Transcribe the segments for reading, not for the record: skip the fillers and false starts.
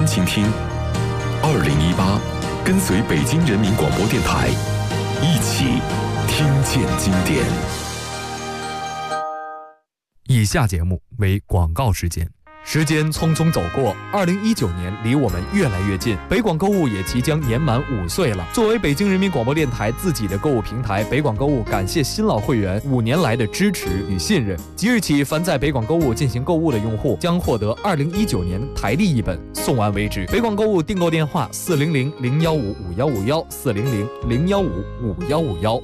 倾听。2018，跟随北京人民广播电台，一起听见经典。 以下节目为广告时间。时间匆匆走过，2019年离我们越来越近，北广购物也即将年满5岁了。作为北京人民广播电台自己的购物平台，北广购物感谢新老会员5年来的支持与信任。即日起，凡在北广购物进行购物的用户将获得2019年台历一本，送完为止。北广购物订购电话：400-015-5151，400-015-5151。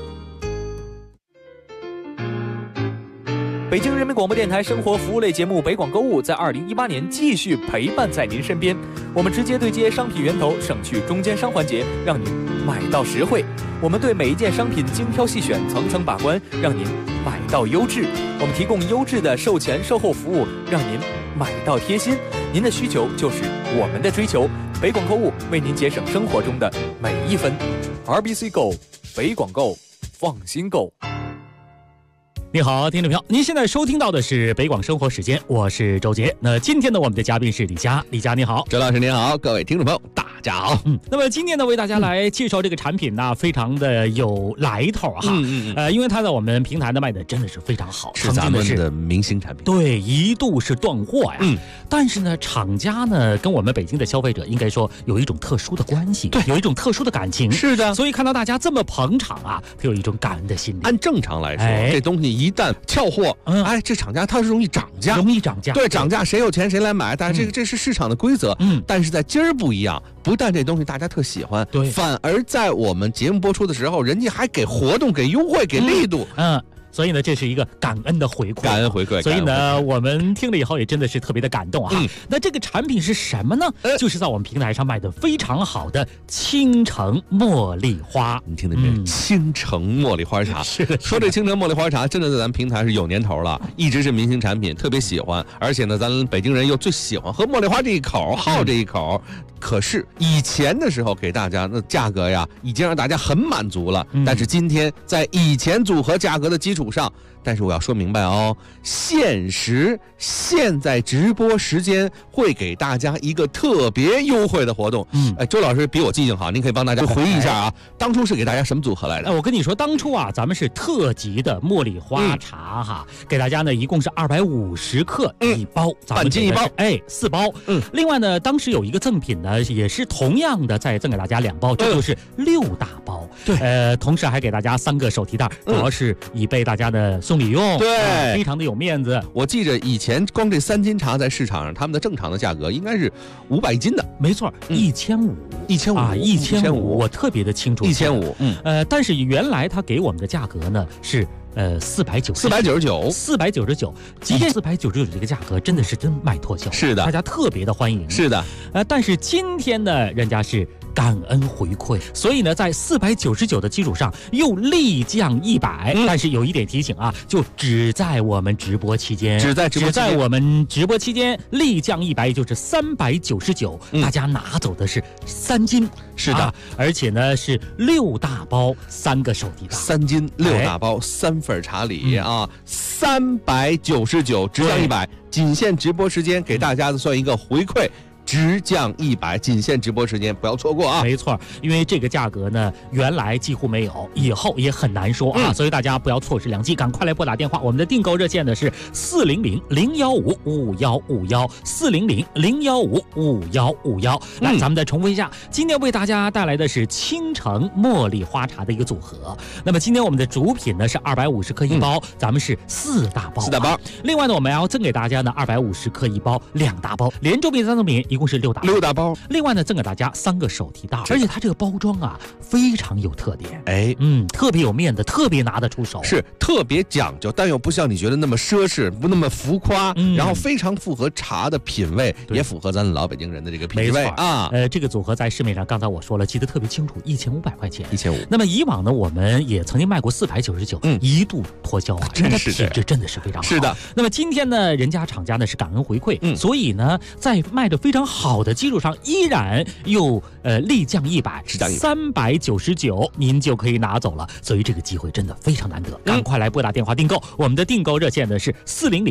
北京人民广播电台生活服务类节目《北广购物》在2018年继续陪伴在您身边。我们直接对接商品源头，省去中间商环节，让您买到实惠。我们对每一件商品精挑细选，层层把关，让您买到优质。我们提供优质的售前售后服务，让您买到贴心。您的需求就是我们的追求。北广购物为您节省生活中的每一分。RBC Go， 北广购，放心购。 你好，听众朋友，您现在收听到的是北广生活时间，我是周杰。那今天呢，我们的嘉宾是李佳，李佳你好， 周老师您好，各位听众朋友大家好。 那么今天呢，为大家来介绍这个产品呢，非常的有来头哈。因为它在我们平台呢卖的真的是非常好， 是咱们的明星产品。 对，一度是断货呀。但是呢，厂家呢跟我们北京的消费者应该说有一种特殊的关系，对，有一种特殊的感情。 是的， 所以看到大家这么捧场啊，他有一种感恩的心理。 按正常来说，这东西一旦俏货，这厂家它是容易涨价，对，涨价谁有钱谁来买，但是这是市场的规则。但是在今儿不一样，不但这东西大家特喜欢，对，反而在我们节目播出的时候，人家还给活动、给优惠、给力度。 所以呢，这是一个感恩的回馈， 感恩回馈。 所以呢，我们听了以后也真的是特别的感动啊。那这个产品是什么呢？就是在我们平台上卖的非常好的青城茉莉花。 你听的没？青城茉莉花茶。是的。说这青城茉莉花茶，真的在咱们平台是有年头了，一直是明星产品，特别喜欢。而且呢，咱北京人又最喜欢喝茉莉花这一口，好这一口。可是以前的时候给大家那价格呀，已经让大家很满足了。但是今天在以前组合价格的基础上，但是我要说明白哦，现在直播时间会给大家一个特别优惠的活动。周老师比我记性好，您可以帮大家回忆一下啊，当初是给大家什么组合来的？ 我跟你说，当初啊，咱们是特级的茉莉花茶哈，给大家呢一共是250克一包， 半斤一包 ，4包。另外呢，当时有一个赠品呢，也是同样的再赠给大家2包，这就是6大包。对，同时还给大家3个手提袋，主要是以备大家的送礼用，对，非常的有面子。 我记着以前光这3斤茶在市场上，他们的正常的价格应该是500一斤的， 没错，1500，我特别的清楚，1500。但是原来他给我们的价格呢是499，即便499这个价格真的是真卖脱销，是的，大家特别的欢迎， 是的。 但是今天呢，人家是感恩回馈，所以呢，在499的基础上又立降100。但是有一点提醒啊，就只在我们直播期间，只在我们直播期间立降100，也就是399。大家拿走的是3斤，是的，而且呢是6大包3个手提袋 ，3斤6大包3份茶礼啊，399直降100，仅限直播时间给大家的算一个回馈。直降100，仅限直播时间，不要错过啊！ 没错，因为这个价格呢，原来几乎没有，以后也很难说啊，所以大家不要错失良机，赶快来拨打电话。我们的订购热线呢是400-015-5151，400-015-5151。来，咱们再重复一下，今天为大家带来的是青城茉莉花茶的一个组合。那么今天我们的主品呢是250克一包，咱们是4大包，另外呢，我们要赠给大家呢250克一包2大包，连周品3赠品一共是6大包。另外呢，赠给大家3个手提袋，而且它这个包装啊非常有特点，特别有面子，特别拿得出手， 是特别讲究，但又不像你觉得那么奢侈，不那么浮夸，然后非常符合茶的品味，也符合咱老北京人的这个品味啊。 这个组合在市面上，刚才我说了，记得特别清楚，1500块钱 ，1500。 那么以往呢，我们也曾经卖过499，一度脱销啊，真的品质真的是非常好。 是的。 那么今天呢，人家厂家呢是感恩回馈，所以呢，在卖的非常好的基础上，依然又立降100， 是降 399，您就可以拿走了。所以这个机会真的非常难得，赶快来拨打电话订购。我们的订购热线呢是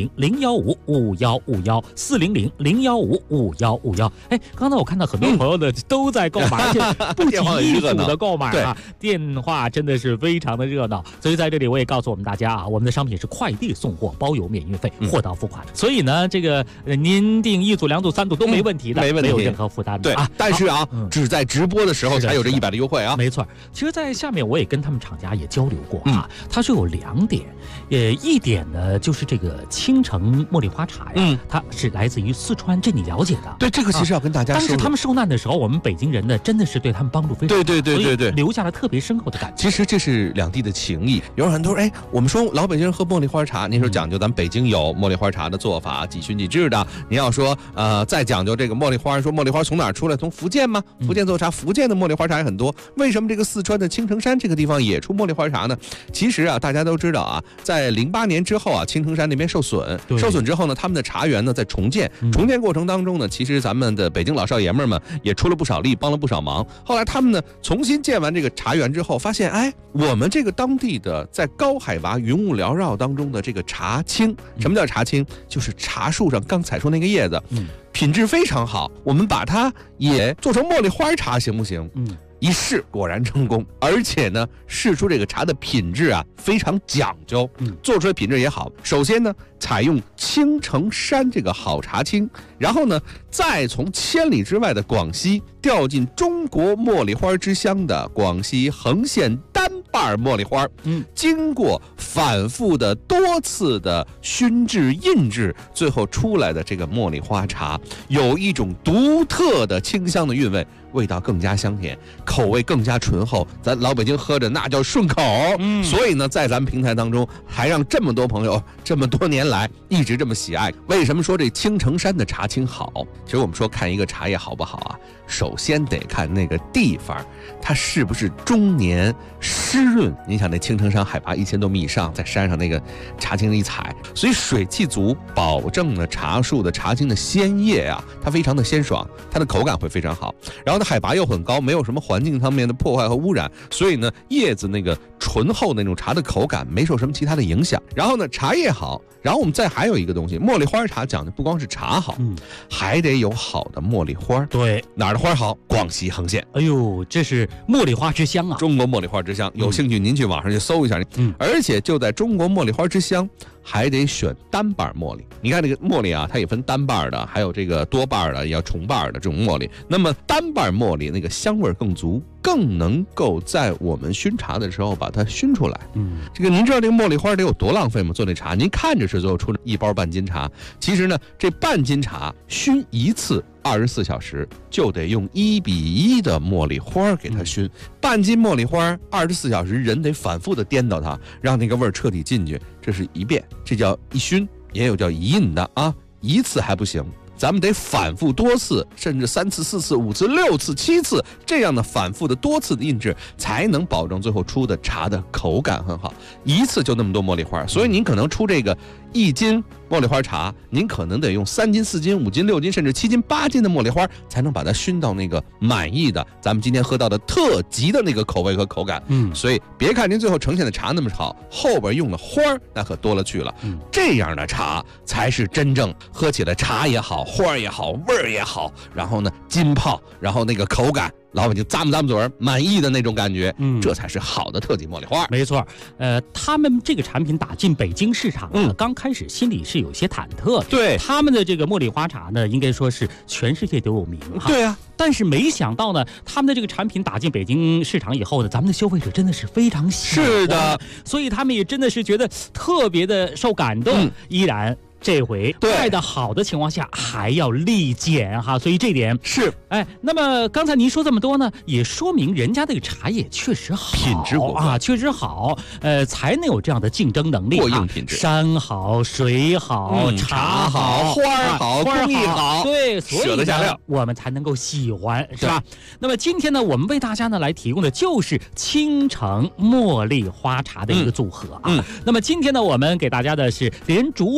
400-015-5151，400-015-5151。哎，刚才我看到很多朋友呢都在购买，而且不仅一组的购买啊，电话真的是非常的热闹。所以在这里我也告诉我们大家啊，我们的商品是快递送货，包邮免运费，货到付款。所以呢，这个您订1组、2组、3组都没问题的， 没问题， 没有任何负担的。 对啊，但是啊，只在直播的时候才有这100的优惠啊。 没错，其实，在下面我也跟他们厂家也交流过啊，它是有2点，一点呢就是这个青城茉莉花茶呀，它是来自于四川，这你了解的。 对，这个其实要跟大家说， 当时他们受难的时候，我们北京人呢真的是对他们帮助非常大，对，留下了特别深厚的感情。 其实这是两地的情谊。有人很多人我们说老北京人喝茉莉花茶，那时候讲究咱们北京有茉莉花茶的做法，几熏几制的。你要说再讲究这个茉莉花，说茉莉花从哪儿出来？从福建吗？福建做茶，福建的茉莉花茶也很多。为什么这个四川的青城山这个地方也出茉莉花茶呢？其实啊，大家都知道啊，在08年之后啊，青城山那边受损之后呢，他们的茶园呢在重建过程当中呢，其实咱们的北京老少爷们们也出了不少力，帮了不少忙。后来他们呢重新建完这个茶园之后，发现我们这个当地的在高海拔云雾缭绕当中的这个茶青，什么叫茶青？就是茶树上刚采出那个叶子，品质非常好，我们把它也做成茉莉花茶行不行？一试果然成功，而且呢，试出这个茶的品质啊非常讲究，做出来品质也好。首先呢，采用青城山这个好茶青，然后呢，再从千里之外的广西调进中国茉莉花之乡的广西横县单瓣茉莉花，经过反复的多次的熏制印制，最后出来的这个茉莉花茶，有一种独特的清香的韵味。味道更加香甜，口味更加醇厚，咱老北京喝着那叫顺口。所以呢，在咱们平台当中，还让这么多朋友这么多年来一直这么喜爱。为什么说这青城山的茶青好？其实我们说看一个茶叶好不好啊，首先得看那个地方，它是不是终年湿润。你想那青城山海拔1000多米以上，在山上那个茶青一采，所以水气足，保证了茶树的茶青的鲜叶啊，它非常的鲜爽，它的口感会非常好。然后它海拔又很高，没有什么环境方面的破坏和污染，所以呢，叶子那个醇厚那种茶的口感没受什么其他的影响。然后呢，茶叶好，然后我们再还有一个东西，茉莉花茶讲的不光是茶好，还得有好的茉莉花。 对， 哪儿的花好？广西横县。 哎呦，这是茉莉花之乡啊！ 中国茉莉花之乡，有兴趣您去网上去搜一下。而且就在中国茉莉花之乡，还得选单瓣茉莉。你看这个茉莉啊，它也分单瓣的，还有这个多瓣的，也要重瓣的这种茉莉。那么单瓣茉莉那个香味更足，更能够在我们熏茶的时候把它熏出来。这个您知道这个茉莉花得有多浪费吗？做这茶，您看着是最后出了1包半斤茶，其实呢，这半斤茶熏一次24小时，就得用1:1的茉莉花给它熏。半斤茉莉花24小时，人得反复的颠倒它，让那个味儿彻底进去。这是一遍，这叫一熏，也有叫一印的啊。一次还不行，咱们得反复多次，甚至3次、4次、5次、6次、7次这样的反复的多次的印制，才能保证最后出的茶的口感很好。一次就那么多茉莉花，所以您可能出这个1斤茉莉花茶，您可能得用3斤、4斤、5斤、6斤，甚至7斤、8斤的茉莉花，才能把它熏到那个满意的咱们今天喝到的特级的那个口味和口感。所以别看您最后呈现的茶那么好，后边用的花那可多了去了。这样的茶才是真正喝起来茶也好，花也好，味儿也好，然后呢浸泡，然后那个口感老板就咂摸嘴儿，满意的那种感觉，这才是好的特级茉莉花。 没错，他们这个产品打进北京市场，刚开始心里是有些忐忑的。 对， 他们的这个茉莉花茶呢，应该说是全世界都有名哈。 对啊， 但是没想到呢，他们的这个产品打进北京市场以后呢，咱们的消费者真的是非常喜欢。 是的， 所以他们也真的是觉得特别的受感动，依然。这回卖的好的情况下还要立减哈，所以这点是那么刚才您说这么多呢，也说明人家这个茶叶确实好， 品质过关确实好，才能有这样的竞争能力。 过硬品质， 山好，水好，茶好， 花好，工艺好， 对，所以呢我们才能够喜欢，是吧？那么今天呢，我们为大家呢来提供的就是青城茉莉花茶的一个组合啊。那么今天呢，我们给大家的是连主品在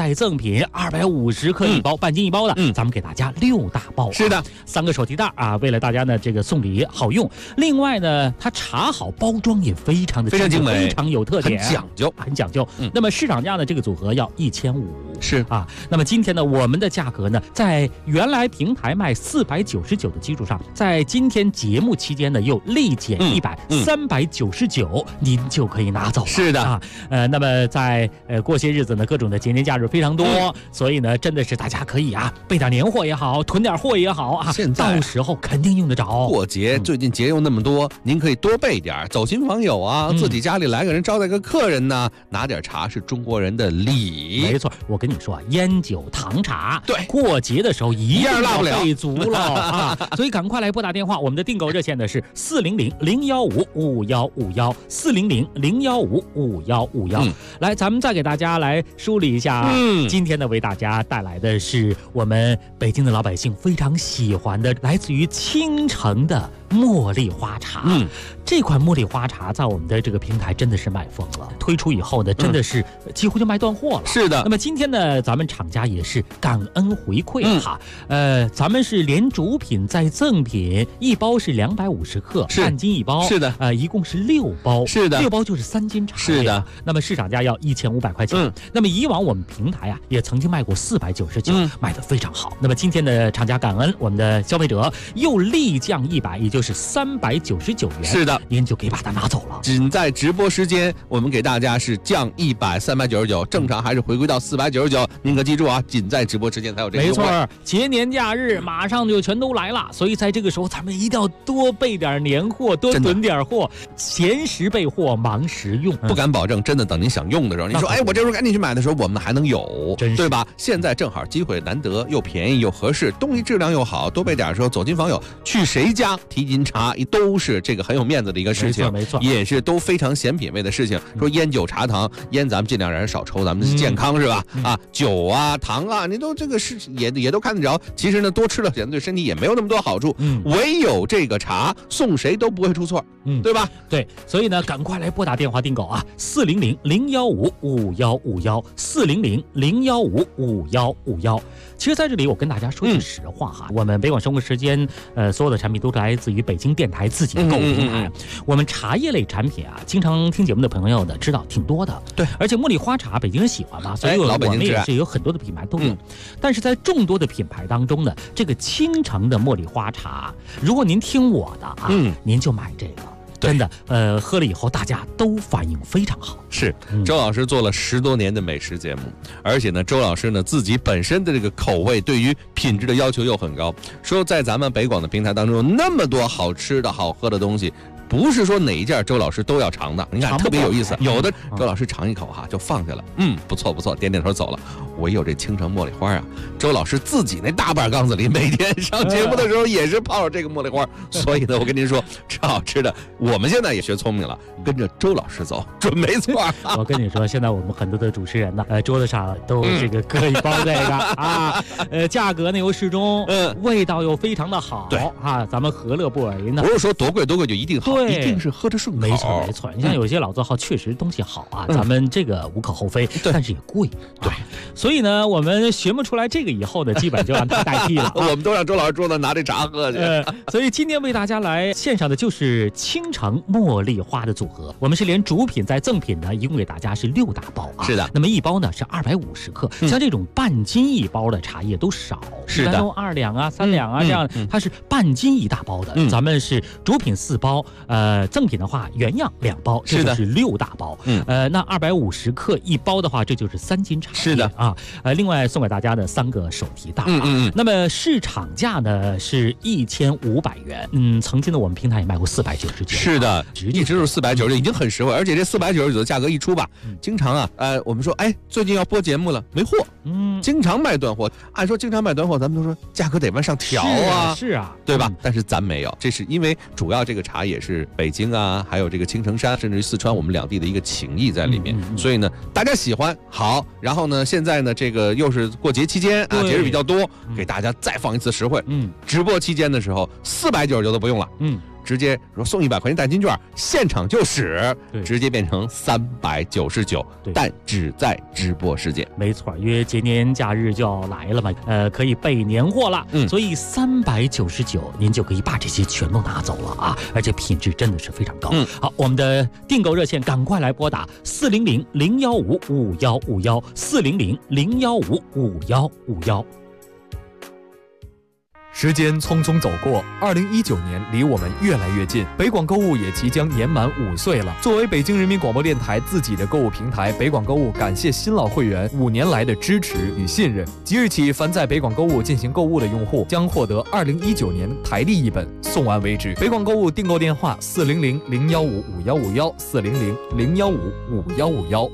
再赠品250克一包，半斤一包的，咱们给大家6大包。 是的 ，3个手提袋啊，为了大家呢这个送礼好用。另外呢，它茶好，包装也非常精美， 非常有特点，很讲究。那么市场价呢，这个组合要1500。 是啊，那么今天呢，我们的价格呢，在原来平台卖499的基础上，在今天节目期间呢，又立减100，399，您就可以拿走了。 是的啊，那么在过些日子呢，各种的节年假日非常多，所以呢，真的是大家可以啊，备点年货也好，囤点货也好啊， 现在到时候肯定用得着。 过节最近节用那么多，您可以多备点，走亲访友啊，自己家里来个人招待个客人呢，拿点茶是中国人的礼。 没错，我跟你说啊，烟酒糖茶， 对， 过节的时候一定要备足了啊！ 所以赶快来拨打电话，我们的订购热线呢是400-015-5151，400-015-5151。来，咱们再给大家来梳理一下，今天呢为大家带来的是我们北京的老百姓非常喜欢的，来自于青城的茉莉花茶。这款茉莉花茶在我们的这个平台真的是卖疯了，推出以后呢，真的是几乎就卖断货了。 是的。 那么今天呢，咱们厂家也是感恩回馈哈，咱们是连主品再赠品，一包是250克，半斤一包。 是的。 一共是6包。 是的。6 包就是3斤茶。 是的。 那么市场价要1500块钱。那么以往我们平台啊，也曾经卖过499，卖得非常好。那么今天的厂家感恩我们的消费者又立降100，也就是399元。 是的。 您就可以把它拿走了。 仅在直播时间，我们给大家是降100，399，正常还是回归到499。您可记住啊，仅在直播时间才有这个。 没错，节年假日马上就全都来了，所以在这个时候，咱们一定要多备点年货，多囤点货，闲时备货，忙时用。 不敢保证，真的等您想用的时候，你说，我这时候赶紧去买的时候，我们还能有，对吧？现在正好机会难得，又便宜又合适，东西质量又好，多备点的时候，走亲访友，去谁家提斤茶，都是这个很有面子的一个事情， 没错， 也是都非常显品味的事情。说烟酒茶糖，烟咱们尽量让人少抽，咱们是健康是吧？酒啊糖啊，您都这个是也都看得着。其实呢，多吃了显得对身体也没有那么多好处。唯有这个茶送谁都不会出错，对吧？ 对，所以呢，赶快来拨打电话订购啊，400-015-5151，400-015-5151。其实在这里我跟大家说句实话哈，我们北广生活时间所有的产品都来自于北京电台自己的购物平台。我们茶叶类产品啊，经常听节目的朋友呢知道挺多的。 对， 而且茉莉花茶北京人喜欢嘛，所以我们也是有很多的品牌都有。但是在众多的品牌当中呢，这个青城的茉莉花茶，如果您听我的啊，您就买这个。真的，喝了以后大家都反应非常好。 是，周老师做了10多年的美食节目，而且呢，周老师呢自己本身的这个口味对于品质的要求又很高。说在咱们北广的平台当中，那么多好吃的好喝的东西，不是说哪一件周老师都要尝的。你看特别有意思，有的周老师尝一口哈就放下了，不错不错，点点头走了。唯有这青城茉莉花啊，周老师自己那大半缸子里，每天上节目的时候也是泡着这个茉莉花。所以呢，我跟您说，吃好吃的，我们现在也学聪明了，跟着周老师走，准没错。 我跟你说，现在我们很多的主持人呢，桌子上都这个搁一包这个啊，价格呢又适中，味道又非常的好， 对啊，咱们何乐不为呢？ 不是说多贵多贵就一定好，一定是喝着顺口。 没错没错，你像有些老字号确实东西好啊，咱们这个无可厚非，但是也贵， 对。 所以呢，我们学不出来这个以后呢，基本就让他代替了。 我们都让周老师桌子拿这茶喝去。 所以今天为大家来献上的就是青城茉莉花的组合。我们是连主品再赠品呢，一共给大家是6大包啊。 是的。 那么一包呢是250克，像这种半斤一包的茶叶都少， 是的， 一般都2两啊、3两啊这样，它是半斤一大包的。咱们是主品4包，赠品的话原样2包，这就是6大包。那250克一包的话，这就是3斤茶叶。 是的啊。另外送给大家的3个手提袋啊。那么市场价呢是1500元，曾经的我们平台也卖过499。 是的，一直是499，已经很实惠。而且这499的价格一出吧，经常啊，我们说，最近要播节目了，没货，经常卖断货。按说经常卖断货，咱们都说价格得往上调啊， 是啊， 对吧？但是咱没有，这是因为主要这个茶也是北京啊，还有这个青城山，甚至于四川我们两地的一个情谊在里面，所以呢，大家喜欢好。然后呢，现在呢，这个又是过节期间啊，节日比较多，给大家再放一次实惠。直播期间的时候499都不用了。 直接说送100块钱代金券，现场就使，直接变成399，但只在直播时间。 没错，因为节年假日就要来了嘛，可以备年货了，所以399您就可以把这些全都拿走了啊，而且品质真的是非常高。好，我们的订购热线赶快来拨打400-015-5151，400-015-5151。 时间匆匆走过，2019年离我们越来越近，北广购物也即将年满5岁了。作为北京人民广播电台自己的购物平台，北广购物感谢新老会员5年来的支持与信任。即日起，凡在北广购物进行购物的用户将获得2019年台历一本，送完为止。北广购物订购电话：400-015-5151，400-015-5151。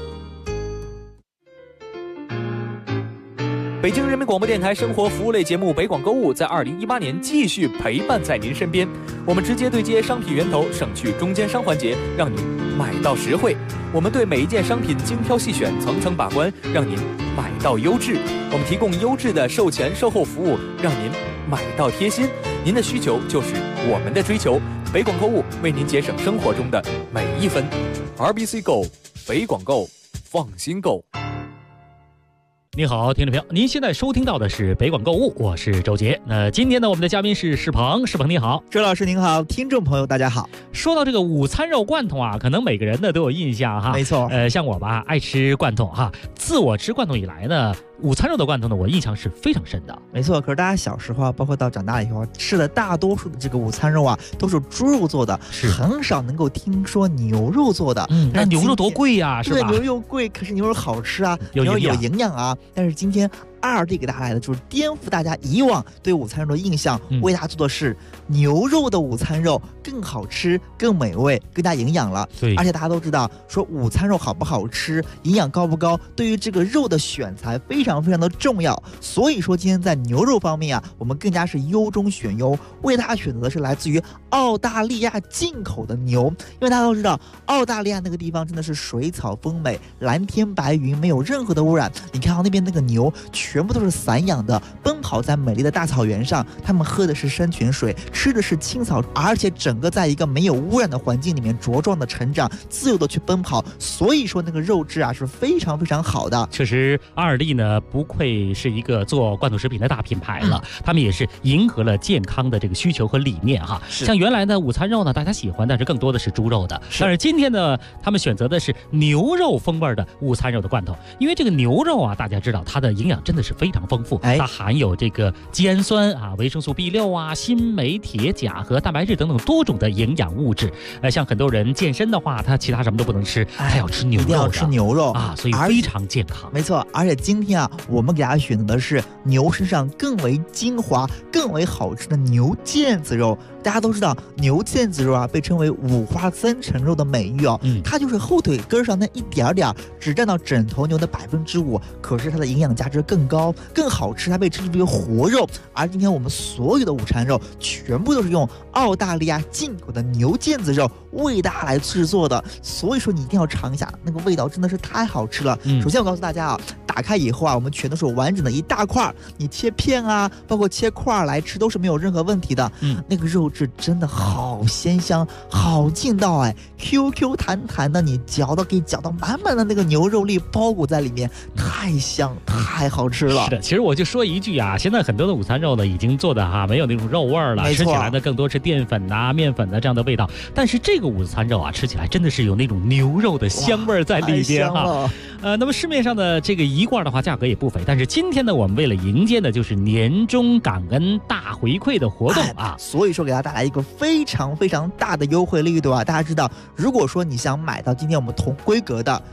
北京人民广播电台生活服务类节目《北广购物》在2018年继续陪伴在您身边。我们直接对接商品源头，省去中间商环节，让您买到实惠。我们对每一件商品精挑细选，层层把关，让您买到优质。我们提供优质的售前售后服务，让您买到贴心。您的需求就是我们的追求。北广购物为您节省生活中的每一分。RBC Go， 北广购，放心购。 你好，听众朋友，您现在收听到的是北广购物，我是周杰。今天呢，我们的嘉宾是世鹏，世鹏你好， 周老师您好，听众朋友大家好。 说到这个午餐肉罐头啊，可能每个人呢都有印象哈。 没错， 像我吧，爱吃罐头哈。自我吃罐头以来呢，午餐肉的罐头呢，我印象是非常深的。 没错，可是大家小时候啊，包括到长大以后吃的大多数的这个午餐肉啊，都是猪肉做的，很少能够听说牛肉做的。 那牛肉多贵呀，是吧？ 对，牛肉又贵，可是牛肉好吃啊，牛肉有营养啊。但是今天2D 给大家来的就是颠覆大家以往对午餐肉的印象，为大家做的是牛肉的午餐肉更好吃、更美味、更加营养了。 对， 而且大家都知道，说午餐肉好不好吃、营养高不高，对于这个肉的选材非常非常的重要。所以说今天在牛肉方面啊，我们更加是优中选优，为大家选择的是来自于澳大利亚进口的牛。因为大家都知道，澳大利亚那个地方真的是水草丰美、蓝天白云，没有任何的污染。你看到那边那个牛全部都是散养的，奔跑在美丽的大草原上，他们喝的是山泉水，吃的是青草，而且整个在一个没有污染的环境里面茁壮的成长，自由的去奔跑，所以说那个肉质啊是非常非常好的。 确实2D呢不愧是一个做罐头食品的大品牌了，他们也是迎合了健康的这个需求和理念哈。像原来的午餐肉呢，大家喜欢的是更多的是猪肉的，但是今天呢，他们选择的是牛肉风味的午餐肉的罐头，因为这个牛肉啊，大家知道它的营养真的是非常丰富，它含有这个肌氨酸啊、维生素 B6啊、锌、镁、铁、钾和蛋白质等等多种的营养物质。像很多人健身的话，他其他什么都不能吃，他要吃牛肉， 一定要吃牛肉啊，所以非常健康。 没错，而且今天啊，我们给大家选择的是牛身上更为精华、更为好吃的牛腱子肉。大家都知道，牛腱子肉啊被称为五花三成肉的美誉哦，它就是后腿根上那一点点，只占到整头牛的5%，可是它的营养价值更高、更好吃，它被称之为活肉。而今天我们所有的午餐肉全部都是用澳大利亚进口的牛腱子肉为大家来制作的，所以说你一定要尝一下，那个味道真的是太好吃了。首先我告诉大家啊，打开以后啊，我们全都是完整的一大块，你切片啊，包括切块来吃都是没有任何问题的。那个肉质真的好鲜香，好劲道哎 ，Q 弹弹的，你嚼到可以嚼到满满的那个牛肉粒包裹在里面，太香太好吃了。 是的，其实我就说一句啊，现在很多的午餐肉呢已经做的没有那种肉味儿了，吃起来呢更多是淀粉呐、面粉的这样的味道。但是这个午餐肉啊，吃起来真的是有那种牛肉的香味在里边哈。那么市面上的这个一罐的话，价格也不菲。但是今天呢，我们为了迎接的就是年终感恩大回馈的活动啊， 所以说给大家带来一个非常非常大的优惠力度啊！大家知道，如果说你想买到今天我们同规格的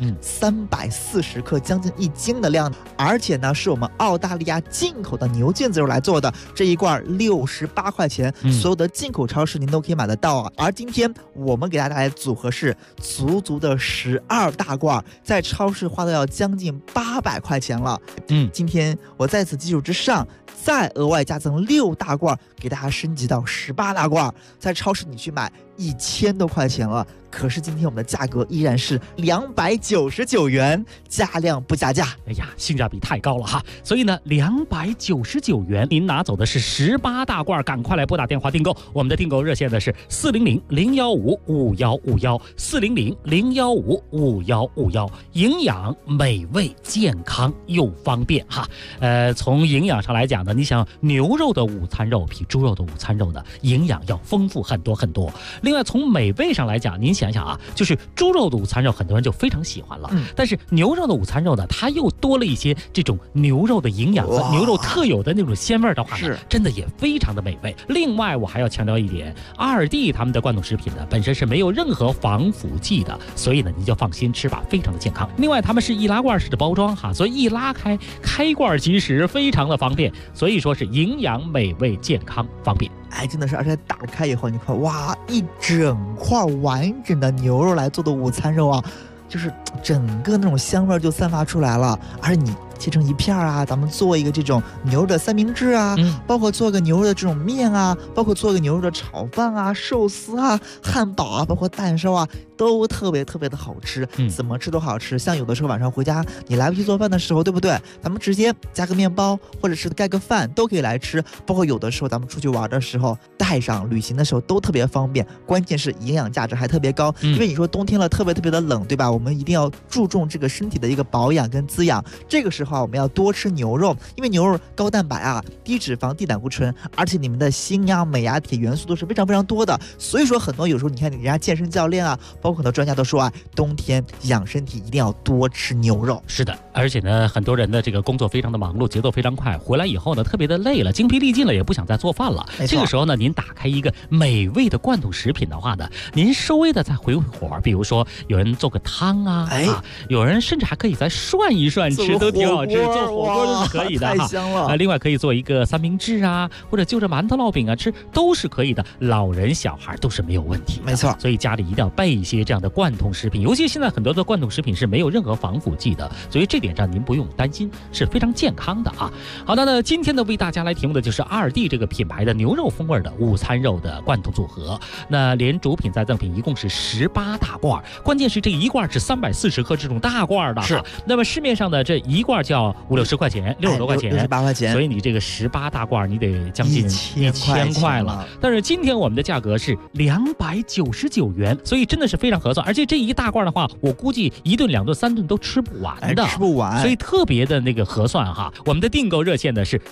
340克将近1斤的量，而且呢是我们澳大利亚进口的牛腱子肉来做的，这一罐68块钱，所有的进口超市您都可以买得到啊。而今天我们给大家带来的组合是足足的12大罐，在超市花到要将近800块钱了。今天我在此基础之上，再额外加赠6大罐，给大家升级到18大罐，在超市你去买1000多块钱了， 可是今天我们的价格依然是299元，加量不加价。 哎呀，性价比太高了哈！所以呢，299元您拿走的是18大罐，赶快来拨打电话订购。我们的订购热线呢是400-015-5151，400-015-5151，营养美味健康又方便哈。从营养上来讲呢，你想牛肉的午餐肉比猪肉的午餐肉呢营养要丰富很多很多。另外从美味上来讲，您想想啊，就是猪肉的午餐肉很多人就非常喜欢了，但是牛肉的午餐肉呢，它又多了一些这种牛肉的营养和牛肉特有的那种鲜味的话呢，真的也非常的美味。另外我还要强调一点，2D 他们的罐头食品呢本身是没有任何防腐剂的，所以呢你就放心吃吧，非常的健康。另外他们是易拉罐式的包装哈，所以一拉开开罐即食，非常的方便，所以说是营养美味健康方便。 哎，真的是，而且打开以后，你看，哇，一整块完整的牛肉来做的午餐肉啊，就是整个那种香味就散发出来了，而且你切成一片啊，咱们做一个这种牛肉的三明治啊，包括做个牛肉的这种面啊，包括做个牛肉的炒饭啊、寿司啊、汉堡啊，包括蛋烧啊，都特别特别的好吃，怎么吃都好吃。像有的时候晚上回家你来不及做饭的时候，对不对？咱们直接加个面包，或者是盖个饭都可以来吃。包括有的时候咱们出去玩的时候，带上旅行的时候都特别方便。关键是营养价值还特别高，因为你说冬天了特别特别的冷，对吧？我们一定要注重这个身体的一个保养跟滋养。这个时候我们要多吃牛肉，因为牛肉高蛋白啊、低脂肪、低胆固醇，而且里面的锌呀、镁呀、铁元素都是非常非常多的。所以说很多有时候你看人家健身教练啊，包括很多专家都说啊，冬天养身体一定要多吃牛肉。 是的，而且呢，很多人的这个工作非常的忙碌，节奏非常快，回来以后呢，特别的累了，精疲力尽了，也不想再做饭了。这个时候呢，您打开一个美味的罐头食品的话呢，您稍微的再回火，比如说有人做个汤啊，有人甚至还可以再涮一涮吃，都挺好吃。做火锅都是可以的哈， 太香了。 另外可以做一个三明治啊，或者就着馒头烙饼啊吃，都是可以的。老人小孩都是没有问题的， 没错。 所以家里一定要备一些这样的罐头食品，尤其现在很多的罐头食品是没有任何防腐剂的，所以这点上您不用担心，是非常健康的啊。好的，那今天呢为大家来提供的就是2D 这个品牌的牛肉风味的午餐肉的罐头组合，那连主品再赠品一共是18大罐，关键是这一罐是340克这种大罐的， 是。 那么市面上的这一罐叫50-60块钱，60多块钱 ，68块钱， 所以你这个18大罐你得将近1000块了。但是今天我们的价格是299元，所以真的是非常合算。而且这一大罐的话，我估计1顿、2顿、3顿都吃不完的， 吃不完， 所以特别的那个合算哈。我们的订购热线呢是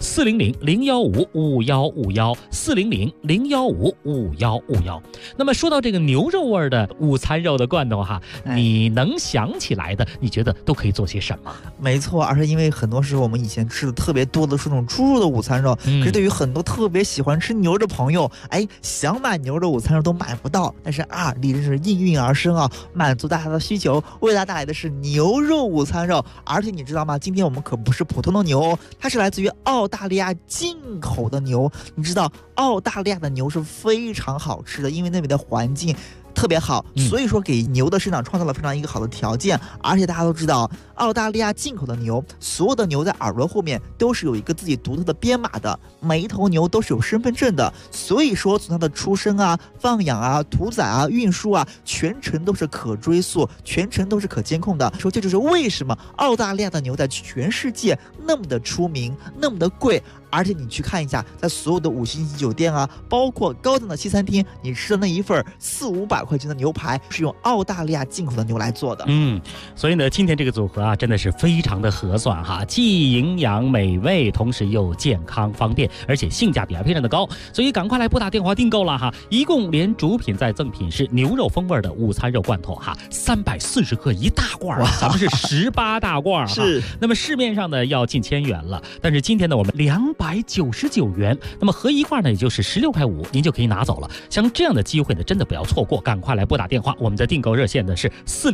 400-015-5151，400-015-5151。那么说到这个牛肉味的午餐肉的罐头哈，你能想起来的，你觉得都可以做些什么？ 没错，而且因为很多时候我们以前吃的特别多的是那种猪肉的午餐肉，可是对于很多特别喜欢吃牛肉的朋友，想买牛肉午餐肉都买不到。但是2D真是应运而生啊，满足大家的需求，为大家带来的是牛肉午餐肉。而且你知道吗？今天我们可不是普通的牛，它是来自于澳大利亚进口的牛。你知道澳大利亚的牛是非常好吃的，因为那边的环境特别好，所以说给牛的生长创造了非常一个好的条件。而且大家都知道，澳大利亚进口的牛，所有的牛在耳朵后面都是有一个自己独特的编码的，每一头牛都是有身份证的，所以说从它的出生啊、放养啊、屠宰啊、运输啊，全程都是可追溯，全程都是可监控的。说这就是为什么澳大利亚的牛在全世界那么的出名，那么的贵。而且你去看一下，在所有的5星级酒店啊，包括高档的西餐厅，你吃的那一份400-500块钱的牛排，是用澳大利亚进口的牛来做的。 所以呢，今天这个组合啊，真的是非常的合算哈，既营养美味，同时又健康方便，而且性价比还非常的高。所以赶快来拨打电话订购了哈，一共连主品再赠品是牛肉风味的午餐肉罐头哈，340克一大罐，咱们是18大罐是。 那么市面上呢要近1000元了，但是今天呢我们299元，那么合一罐呢也就是16.5块，您就可以拿走了。像这样的机会呢，真的不要错过，赶快来拨打电话。我们的订购热线呢是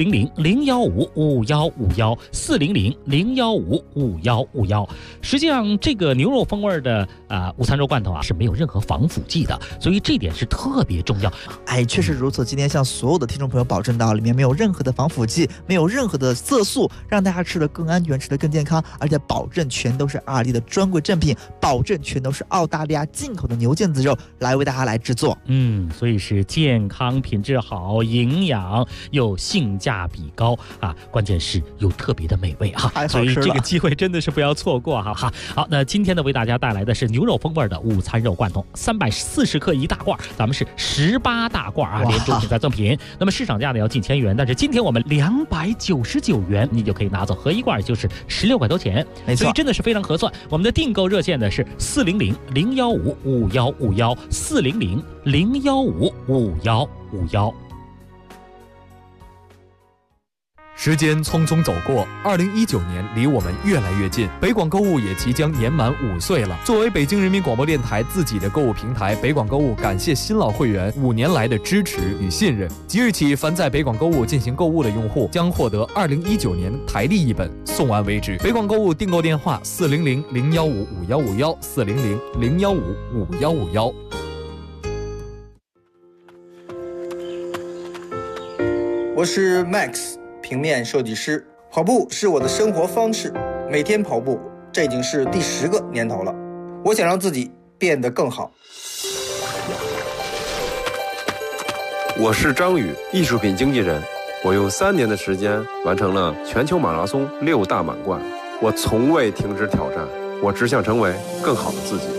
400-015-5151，400-015-5151。实际上，这个牛肉风味的午餐肉罐头啊是没有任何防腐剂的，所以这点是特别重要。 确实如此。今天向所有的听众朋友保证到，里面没有任何的防腐剂，没有任何的色素，让大家吃得更安全，吃得更健康，而且保证全都是2D的专柜正品， 保证全都是澳大利亚进口的牛腱子肉来为大家来制作。 所以是健康、品质好、营养又性价比高啊，关键是又特别的美味啊，所以这个机会真的是不要错过哈。好，那今天呢为大家带来的是牛肉风味的午餐肉罐头，340克一大罐，咱们是18大罐啊，连主品再赠品。那么市场价呢要近1000元，但是今天我们299元，你就可以拿走，合一罐就是16块多钱， 没错， 所以真的是非常合算。我们的订购热线呢是400-015-5151，400-015-5151。 时间匆匆走过，2019年离我们越来越近，北广购物也即将年满5岁了。作为北京人民广播电台自己的购物平台，北广购物感谢新老会员5年来的支持与信任。即日起，凡在北广购物进行购物的用户将获得2019年台历一本，送完为止。北广购物订购电话：400-015-5151，400-015-5151。 我是 Max， 平面设计师。跑步是我的生活方式，每天跑步，这已经是第10个年头了。我想让自己变得更好。 我是张宇，艺术品经纪人。我用3年的时间完成了全球马拉松6大满贯。我从未停止挑战，我只想成为更好的自己。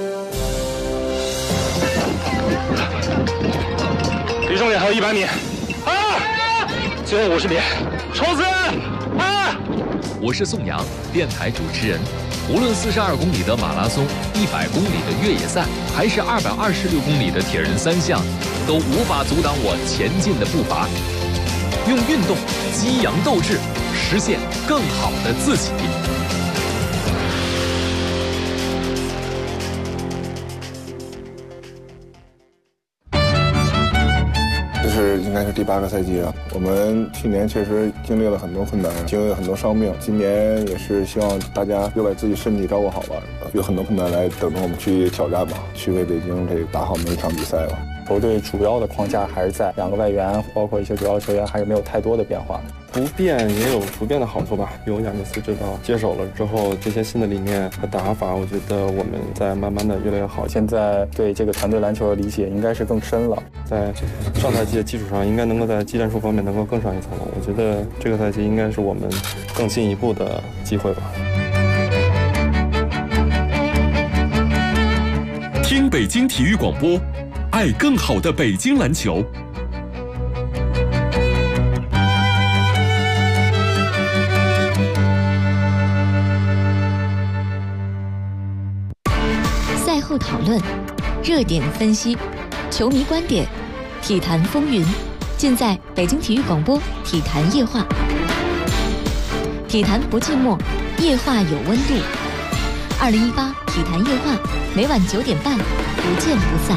离终点还有100米。最后50米，冲刺！ 我是宋阳，电台主持人。无论42公里的马拉松、100公里的越野赛，还是226公里的铁人3项，都无法阻挡我前进的步伐。用运动激扬斗志，实现更好的自己。 应该是第8个赛季了。我们去年确实经历了很多困难，经历了很多伤病。今年也是希望大家又把自己身体照顾好吧，有很多困难来等着我们去挑战吧，去为北京这打好每一场比赛吧。 球队主要的框架还是在2个外援，包括一些主要球员还是没有太多的变化。 不变也有不变的好处吧。有亚尼斯指导接手了之后，这些新的理念和打法，我觉得我们在慢慢的越来越好。 现在对这个团队篮球的理解应该是更深了， 在上赛季的基础上，应该能够在技战术方面能够更上一层楼。我觉得这个赛季应该是我们更进一步的机会吧。 听北京体育广播，爱更好的北京篮球。 赛后讨论，热点分析，球迷观点，体坛风云，尽在北京体育广播体坛夜话。体坛不寂寞，夜话有温度。2018体坛夜话，每晚9点半，不见不散。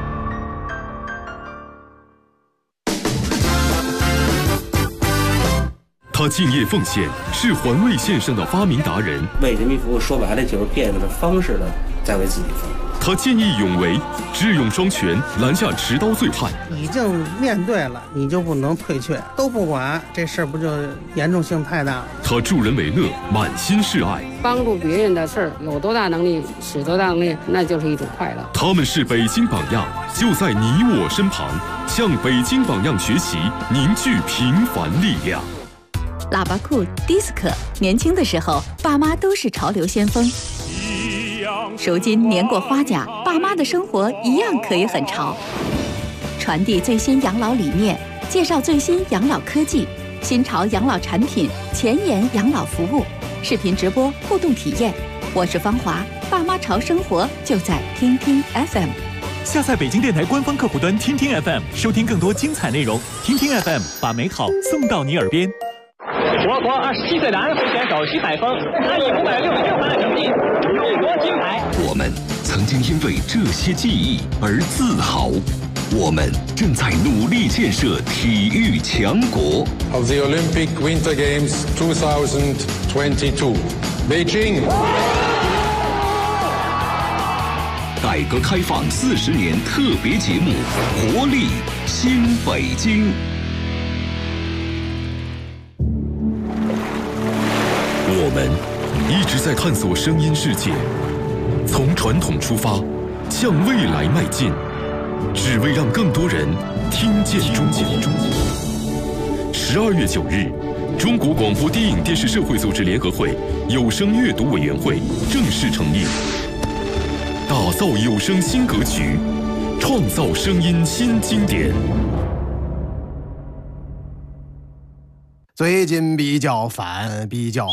他敬业奉献，是环卫线上的发明达人。 为人民服务，说白了就是变着方式的在为自己服务。 他见义勇为，智勇双全，拦下持刀罪犯。 已经面对了，你就不能退却，都不管，这事儿不就严重性太大了？ 他助人为乐，满心是爱。 帮助别人的事儿，有多大能力使多大能力，那就是一种快乐。 他们是北京榜样，就在你我身旁，向北京榜样学习，凝聚平凡力量。 喇叭裤、迪斯科，年轻的时候，爸妈都是潮流先锋。如今年过花甲，爸妈的生活一样可以很潮。传递最新养老理念，介绍最新养老科技、新潮养老产品、前沿养老服务，视频直播互动体验。我是芳华，爸妈潮生活就在听听 FM。 下载北京电台官方客户端听听 FM， 收听更多精彩内容。听听 FM， 把美好送到你耳边。 我国27岁的安徽选手徐海峰，他以566分的成绩勇夺金牌。 我们曾经因为这些记忆而自豪，我们正在努力建设体育强国。 Of the Olympic Winter Games 2022, Beijing。 改革开放40年特别节目《活力新北京》。我们一直在探索声音世界， 从传统出发，向未来迈进，只为让更多人听见中国。12月9日，中国广播电影电视社会组织联合会有声阅读委员会正式成立，打造有声新格局，创造声音新经典。 最近比较烦，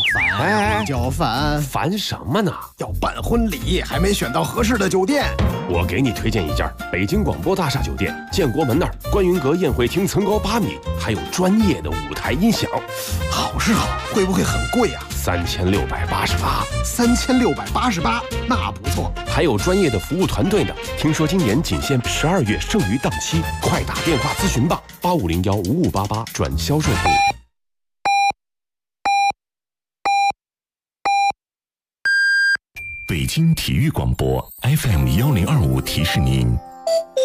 烦什么呢？ 要办婚礼，还没选到合适的酒店。 我给你推荐一家北京广播大厦酒店，建国门那儿观云阁宴会厅层高8米，还有专业的舞台音响。 好是好，会不会很贵啊 ？3688。 3688，那不错。 还有专业的服务团队呢。听说今年仅限12月剩余档期，快打电话咨询吧，85015588转销售部。 北京体育广播 FM1025提示您。